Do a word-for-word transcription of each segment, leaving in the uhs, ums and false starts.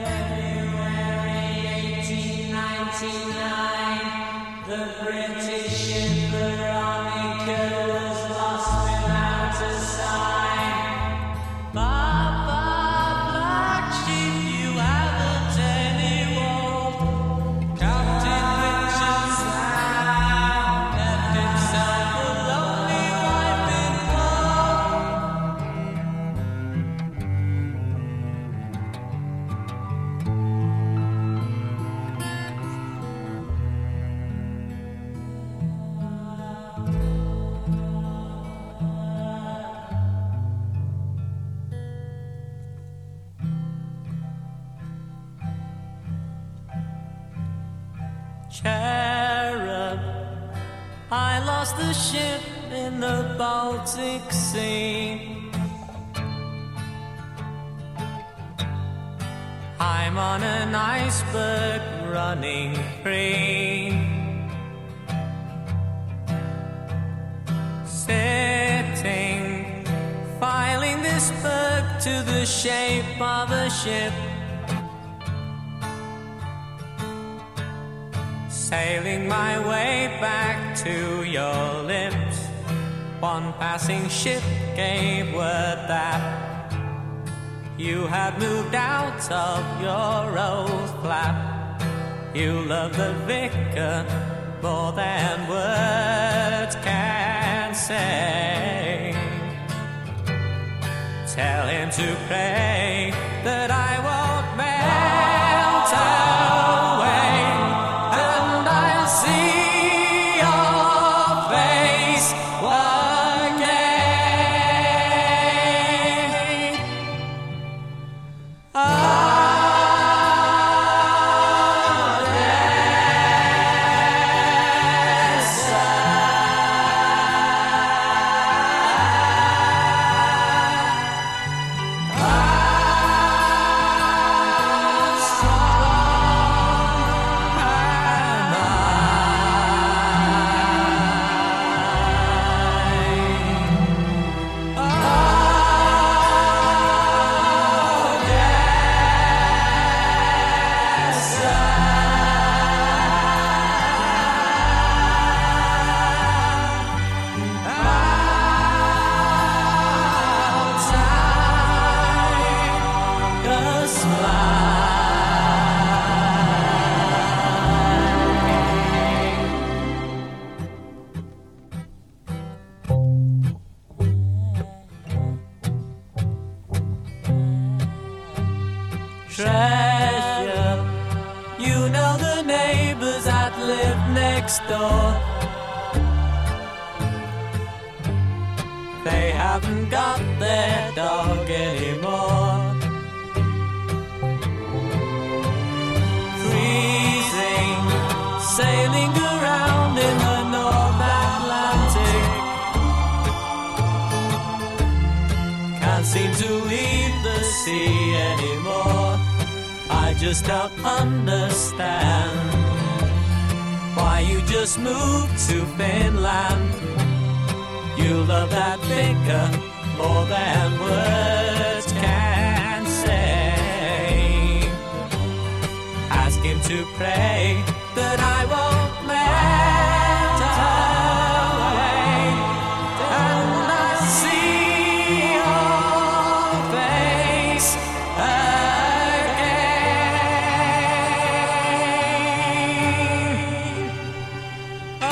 Cherub, I lost the ship in the Baltic Sea. I'm on an iceberg running free. Sitting, filing this berg to the shape of a ship. Sailing my way back to your lips. One passing ship gave word that you had moved out of your old flat. You love the vicar more than words can say. Tell him to pray that I won't melt away, and I'll see your face again. Oh, treasure, you know the neighbors that live next door. They haven't got their dog anymore. Freezing, sailing around in the North Atlantic. Can't seem to leave the sea anymore. I just don't understand why you just moved to Finland. You love that vicar more than words can say. Ask him to pray that I won't melt away, and I see your face again. Oh,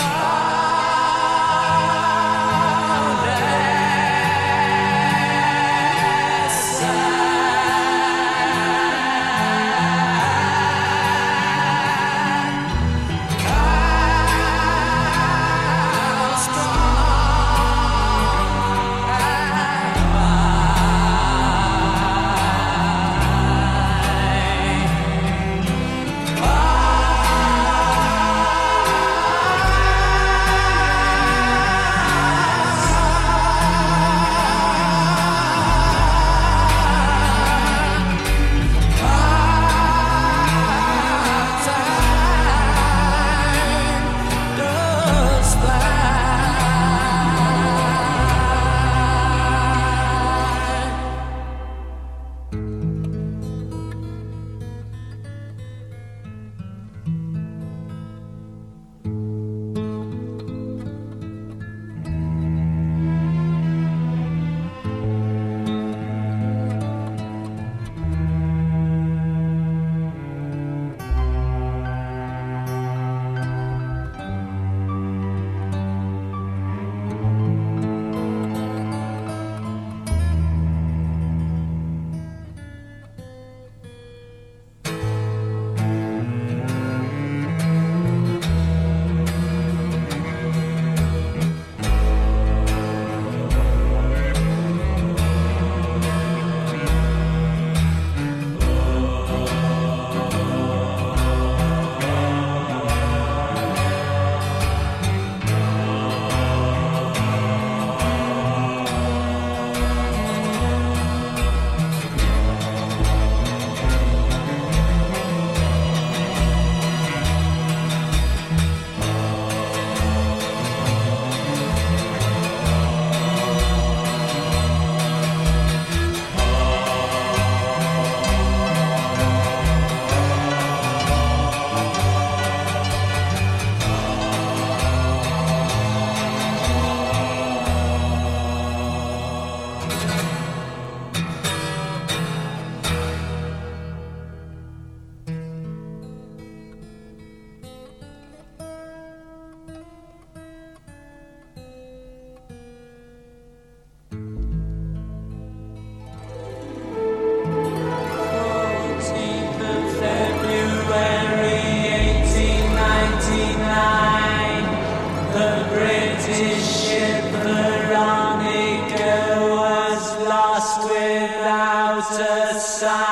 without a sign.